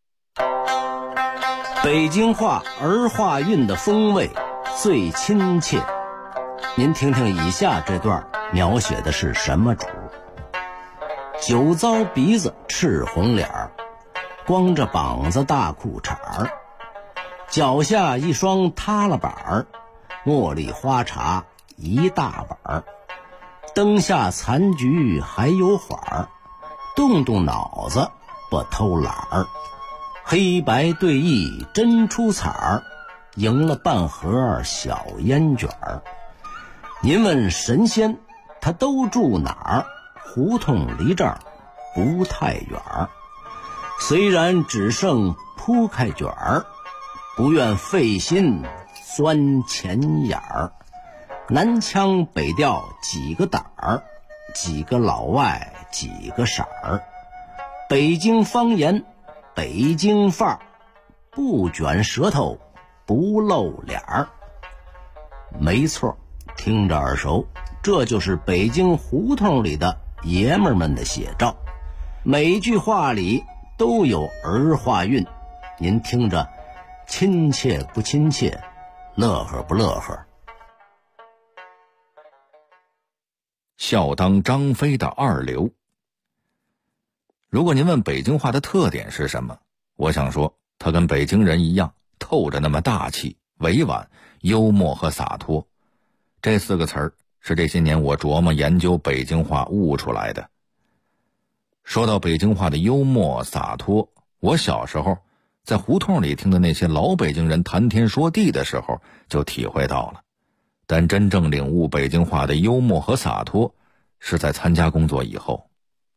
北京话儿化韵的风味最亲切。您听听以下这段描写的是什么主？酒糟鼻子赤红脸儿，光着膀子大裤衩儿，脚下一双塌了板儿，茉莉花茶一大碗儿，灯下残局还有缓儿，动动脑子不偷懒儿，黑白对弈真出彩儿，赢了半盒小烟卷儿。您问神仙他都住哪儿？胡同离这儿不太远儿，虽然只剩铺开卷儿，不愿费心钻钱眼儿。南腔北调几个胆儿，几个老外几个色儿，北京方言北京范儿，不卷舌头不露脸儿。没错，听着耳熟，这就是北京胡同里的爷们儿们的写照。每句话里都有儿化韵，您听着亲切不亲切，乐呵不乐呵？ 笑当张飞的二流。如果您问北京话的特点是什么，我想说它跟北京人一样，透着那么大气、委婉、幽默和洒脱。这四个词儿是这些年我琢磨研究北京话悟出来的。说到北京话的幽默洒脱，我小时候在胡同里听的那些老北京人谈天说地的时候就体会到了，但真正领悟北京话的幽默和洒脱是在参加工作以后。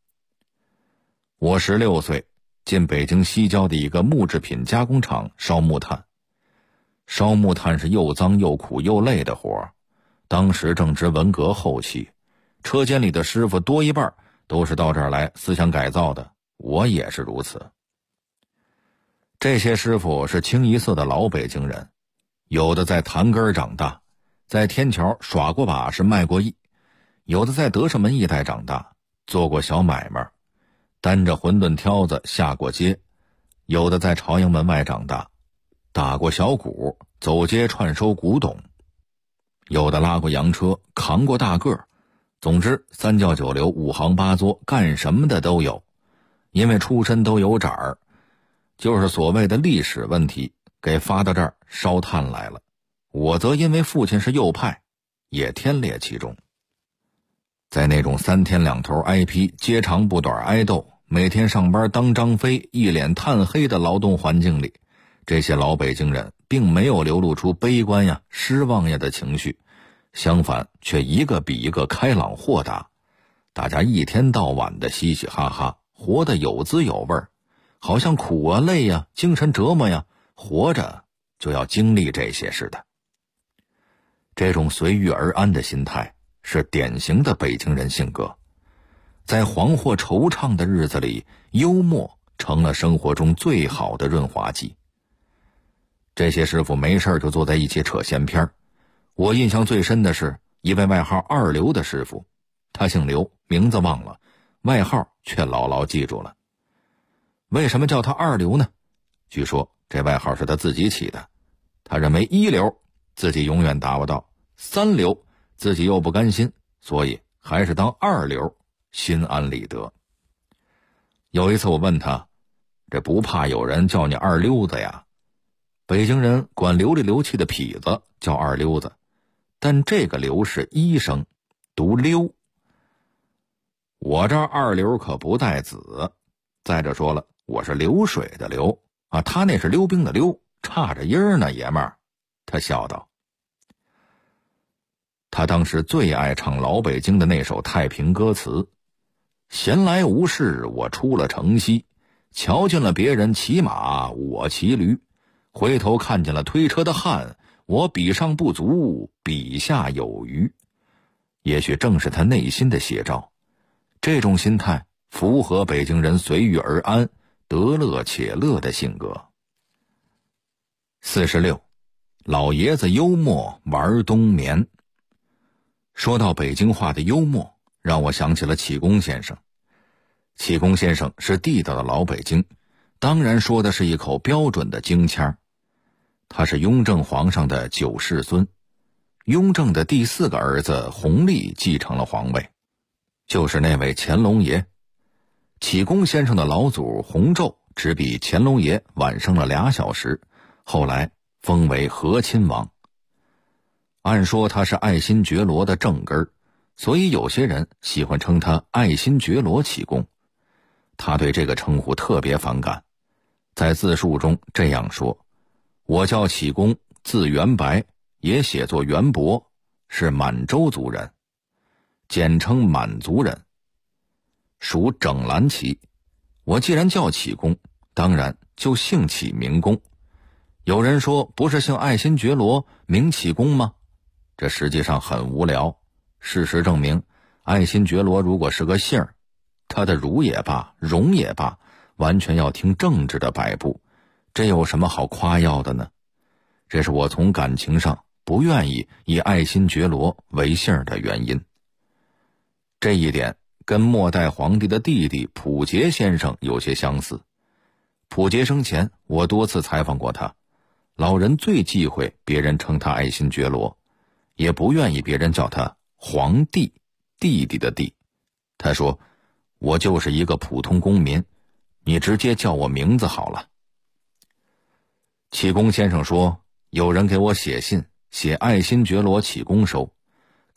我16岁进北京西郊的一个木制品加工厂烧木炭。烧木炭是又脏又苦又累的活儿，当时正值文革后期，车间里的师傅多一半都是到这儿来思想改造的，我也是如此。这些师傅是清一色的老北京人，有的在坛根长大，在天桥耍过把式卖过艺，有的在德胜门一带长大，做过小买卖，担着馄饨挑子下过街，有的在朝阳门外长大，打过小鼓，走街串收古董，有的拉过洋车，扛过大个儿，总之三教九流五行八作，干什么的都有。因为出身都有盏儿，就是所谓的历史问题给发到这儿烧炭来了，我则因为父亲是右派，也天列其中。在那种3天2头挨批，接长不短挨斗，每天上班当张飞，一脸炭黑的劳动环境里，这些老北京人并没有流露出悲观呀、失望呀的情绪，相反却一个比一个开朗豁达。大家一天到晚的嘻嘻哈哈，活得有滋有味儿，好像苦啊、累呀、精神折磨呀，活着就要经历这些似的。这种随遇而安的心态是典型的北京人性格。在惶惑惆怅的日子里，幽默成了生活中最好的润滑剂。这些师傅没事就坐在一起扯闲篇，我印象最深的是一位外号二刘的师傅，他姓刘，名字忘了，外号却牢牢记住了。为什么叫他二刘呢？据说这外号是他自己起的。他认为一流自己永远达不到，3流自己又不甘心，所以还是当2流心安理得。有一次我问他，这不怕有人叫你二溜子呀？北京人管流里流气的痞子叫二溜子，但这个流是一声，读溜。我这二流可不带子，再者说了，我是流水的流啊，他那是溜冰的溜，差着音儿呢，爷们儿。他笑道。他当时最爱唱老北京的那首太平歌词：闲来无事我出了城西，瞧见了别人骑马我骑驴，回头看见了推车的汉，我比上不足比下有余。也许正是他内心的写照，这种心态符合北京人随遇而安、得乐且乐的性格。46，老爷子幽默玩冬眠。说到北京话的幽默，让我想起了启功先生。启功先生是地道的老北京，当然说的是一口标准的京腔。他是雍正皇上的9世孙，雍正的第4个儿子弘历继承了皇位，就是那位乾隆爷。启功先生的老祖弘昼只比乾隆爷晚生了2小时，后来封为和亲王。按说他是爱新觉罗的正根儿，所以有些人喜欢称他爱新觉罗启功。他对这个称呼特别反感，在自述中这样说：我叫启功，字元白，也写作元伯，是满洲族人，简称满族人，属整蓝旗。我既然叫启功，当然就姓启名功。有人说不是姓爱新觉罗名启功吗？这实际上很无聊。事实证明，爱新觉罗如果是个姓儿，他的儒也罢，荣也罢，完全要听政治的摆布，这有什么好夸耀的呢？这是我从感情上不愿意以爱新觉罗为姓的原因。这一点跟末代皇帝的弟弟溥杰先生有些相似。溥杰生前我多次采访过他，老人最忌讳别人称他爱新觉罗，也不愿意别人叫他皇帝，弟弟的弟。他说，我就是一个普通公民，你直接叫我名字好了。启功先生说，有人给我写信，写爱新觉罗启功收，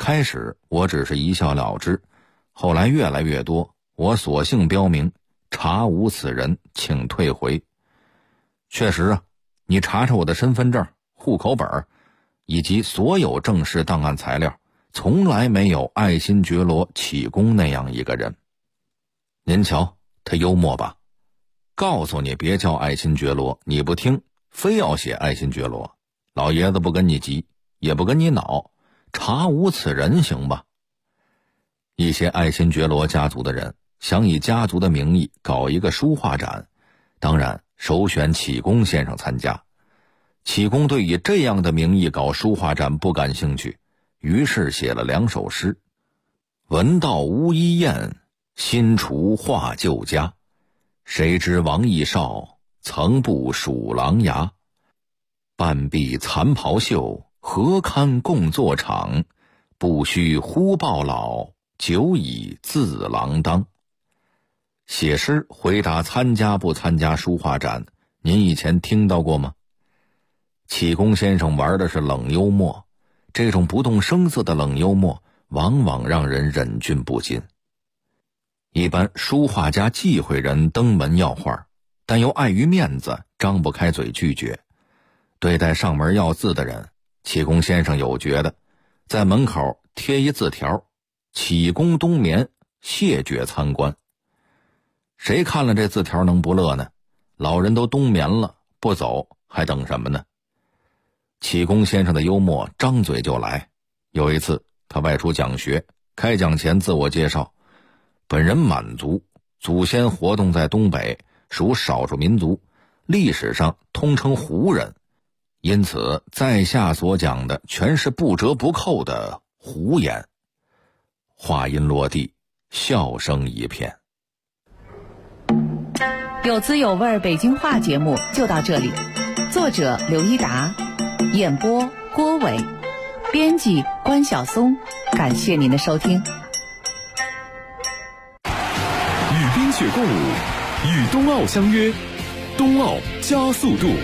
开始我只是一笑了之，后来越来越多，我索性标明查无此人，请退回。确实啊，你查查我的身份证、户口本以及所有正式档案材料，从来没有爱新觉罗启功那样一个人。您瞧他幽默吧，告诉你别叫爱新觉罗，你不听，非要写爱新觉罗，老爷子不跟你急，也不跟你恼，查无此人行吧。一些爱新觉罗家族的人想以家族的名义搞一个书画展，当然首选启功先生参加。启功对以这样的名义搞书画展不感兴趣，于是写了2首诗：闻道巫医宴，新除画旧家。谁知王义少，曾不属狼牙。半壁残袍袖，何堪共作场？不须忽报老，久已自郎当。写诗回答参加不参加书画展，您以前听到过吗？启功先生玩的是冷幽默，这种不动声色的冷幽默往往让人忍俊不禁。一般书画家忌讳人登门要画，但又碍于面子张不开嘴拒绝。对待上门要字的人，启功先生有觉得，在门口贴一字条：启功冬眠，谢绝参观。谁看了这字条能不乐呢？老人都冬眠了，不走还等什么呢？启功先生的幽默张嘴就来。有一次他外出讲学，开讲前自我介绍：本人满族，祖先活动在东北，属少数民族，历史上通称胡人，因此在下所讲的全是不折不扣的胡言。话音落地，笑声一片。 有滋有味北京话节目就到这里，作者刘一达，演播郭伟，编辑关晓松，感谢您的收听。 与冰雪共舞，与冬奥相约，冬奥加速度。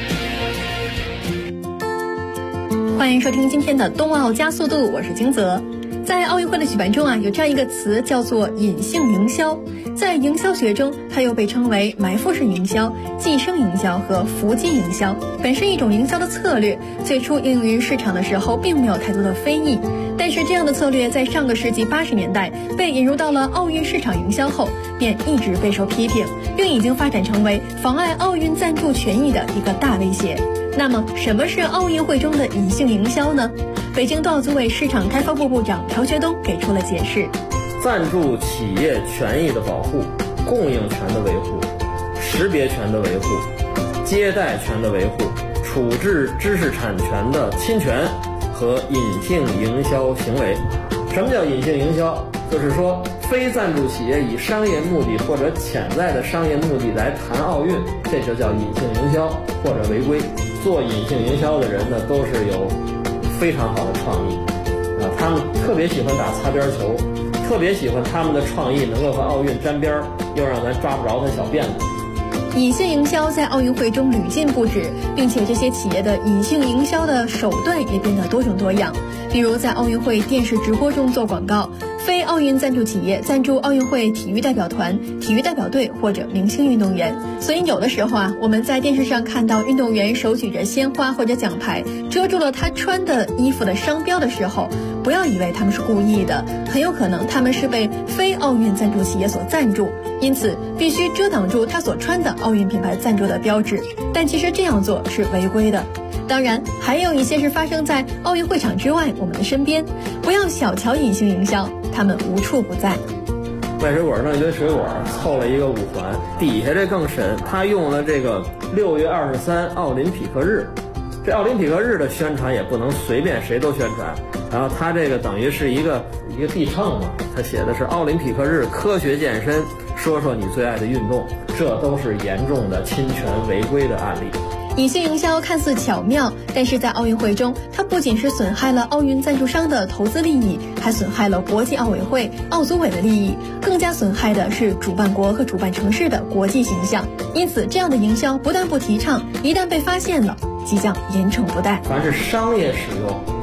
欢迎收听今天的冬奥加速度，我是金泽。在奥运会的举办中有这样一个词叫做隐性营销。在营销学中，它又被称为埋伏式营销、寄生营销和伏击营销，本是一种营销的策略。最初应用于市场的时候，并没有太多的非议。但是这样的策略在上个世纪80年代被引入到了奥运市场营销后，便一直备受批评，并已经发展成为妨碍奥运赞助权益的一个大威胁。那么，什么是奥运会中的隐性营销呢？北京冬奥组委市场开发部部长朴学东给出了解释： 赞助企业权益的保护、供应权的维护、识别权的维护、接待权的维护、处置知识产权的侵权和隐性营销行为。什么叫隐性营销？就是说，非赞助企业以商业目的或者潜在的商业目的来谈奥运，这就叫隐性营销或者违规。做隐性营销的人呢，都是有非常好的创意他们特别喜欢打擦边球，特别喜欢他们的创意能够和奥运沾边，又让咱抓不着他小辫子。 隐性营销在奥运会中屡禁不止，并且这些企业的隐性营销的手段也变得多种多样。比如在奥运会电视直播中做广告，非奥运赞助企业赞助奥运会体育代表团、体育代表队或者明星运动员。所以有的时候我们在电视上看到运动员手举着鲜花或者奖牌，遮住了他穿的衣服的商标的时候，不要以为他们是故意的，很有可能他们是被非奥运赞助企业所赞助，因此必须遮挡住他所穿的奥运品牌赞助的标志。但其实这样做是违规的。当然，还有一些是发生在奥运会场之外，我们的身边。不要小瞧隐性营销，他们无处不在。 卖水果弄一堆水果，凑了一个5环，底下这更神，他用了这个6月23奥林匹克日。这奥林匹克日的宣传也不能随便谁都宣传，然后他这个等于是一个地秤嘛，他写的是奥林匹克日科学健身，说说你最爱的运动，这都是严重的侵权违规的案例。 隐性营销看似巧妙，但是在奥运会中，它不仅是损害了奥运赞助商的投资利益，还损害了国际奥委会、奥组委的利益，更加损害的是主办国和主办城市的国际形象。因此，这样的营销不但不提倡，一旦被发现了，即将严惩不贷。 凡是商业使用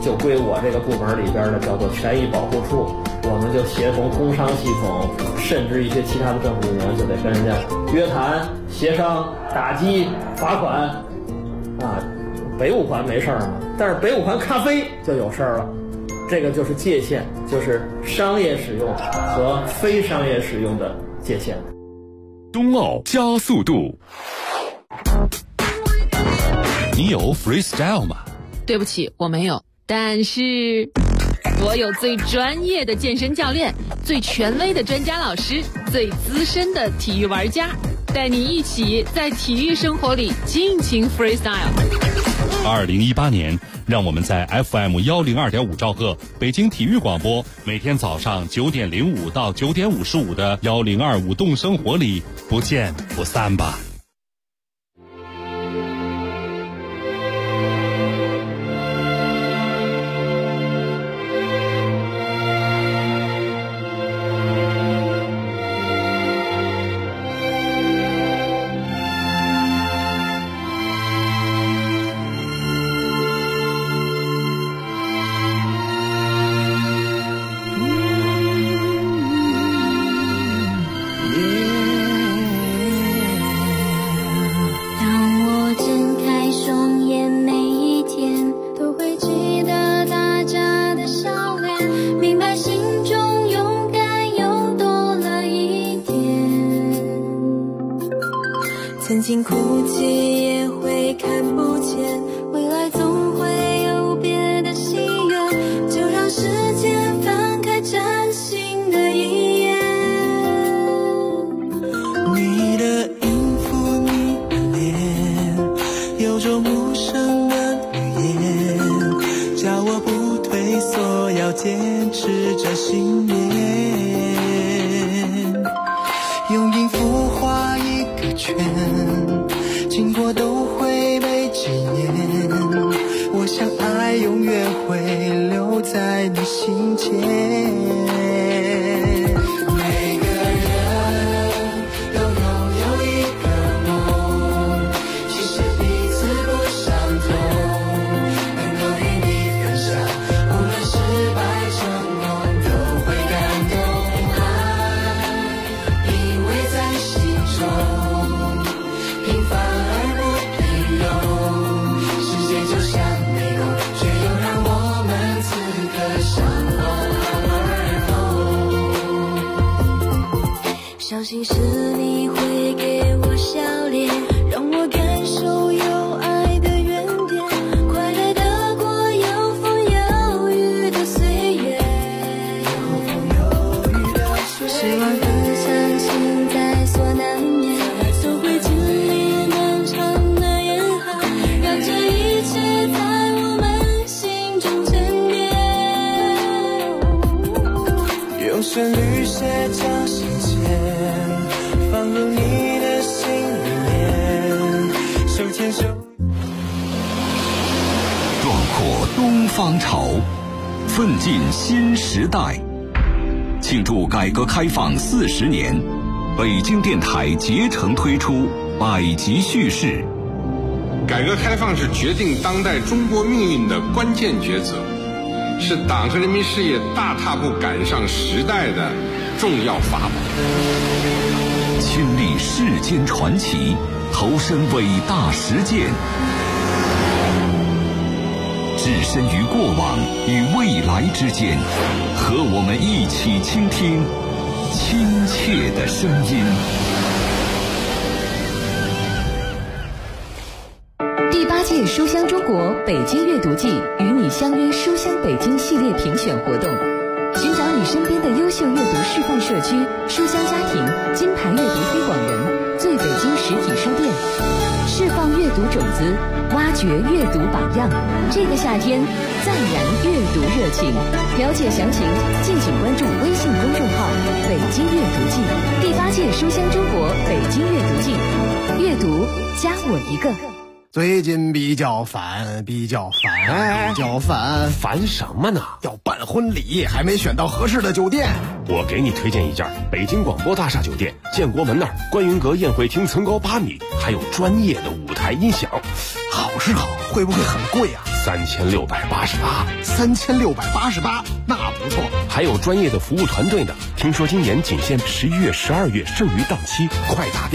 就归我这个部门里边的叫做权益保护处，我们就协同工商系统，甚至一些其他的政府部门就得跟人家约谈、协商、打击、罚款，啊，北五环没事儿嘛，但是北五环咖啡就有事儿了。这个就是界限，就是商业使用和非商业使用的界限。 冬奥加速度。 你有 freestyle 吗？ 对不起，我没有。但是我有最专业的健身教练，最权威的专家老师，最资深的体育玩家，带你一起在体育生活里尽情 freestyle。 2018年，让我们在 FM 102.5兆赫北京体育广播，每天早上9点05到9点55的1025舞动生活里不见不散吧。 曾经哭泣也会看不见，未来总会有别的心愿，就让时间翻开崭新的一页。 你的音符，你的脸，有种陌生的语言，叫我不退缩，要坚持着信念，用音符画一个圈，经过都会被纪念，我想爱永远会留在你心间。每个人都拥有一个梦，其实彼此不相同，能够与你分享，无论失败成功都会感动。爱依偎在心中，平凡而不平庸，世界就像迷宫，却又让我们此刻相逢而后。相信是你会给我笑脸，让我感受有爱的原点，快乐的过有风有雨的岁月，失望和伤心在所难免，都会经历漫长的严寒，让这一切在我们心中沉淀，用旋律写着心间，放入你的心里面，手牵手。 壮阔东方潮，奋进新时代。庆祝改革开放40年，北京电台竭诚推出百集叙事。 改革开放是决定当代中国命运的关键抉择，是党和人民事业大踏步赶上时代的重要法宝。 亲历世间传奇，投身伟大实践，置身于过往与未来之间，和我们一起倾听亲切的声音。 第8届书香中国北京阅读季与你相约书香北京系列评选活动，寻找你身边的优秀阅读示范社区、书香家庭、金牌阅读推广人、最北京实体书店，释放阅读种子，挖掘阅读榜样。这个夏天，暂燃阅读热情。了解详情，敬请关注微信公众号“北京阅读季”。第8届书香中国北京阅读季，阅读加我一个。 最近比较烦， 烦什么呢？ 要办婚礼，还没选到合适的酒店。 我给你推荐一家北京广播大厦酒店，建国门那儿观云阁宴会厅层高8米，还有专业的舞台音响。 好是好，会不会很贵啊 3688，那不错。 还有专业的服务团队呢。听说今年仅限11月、12月剩余档期，快打电话。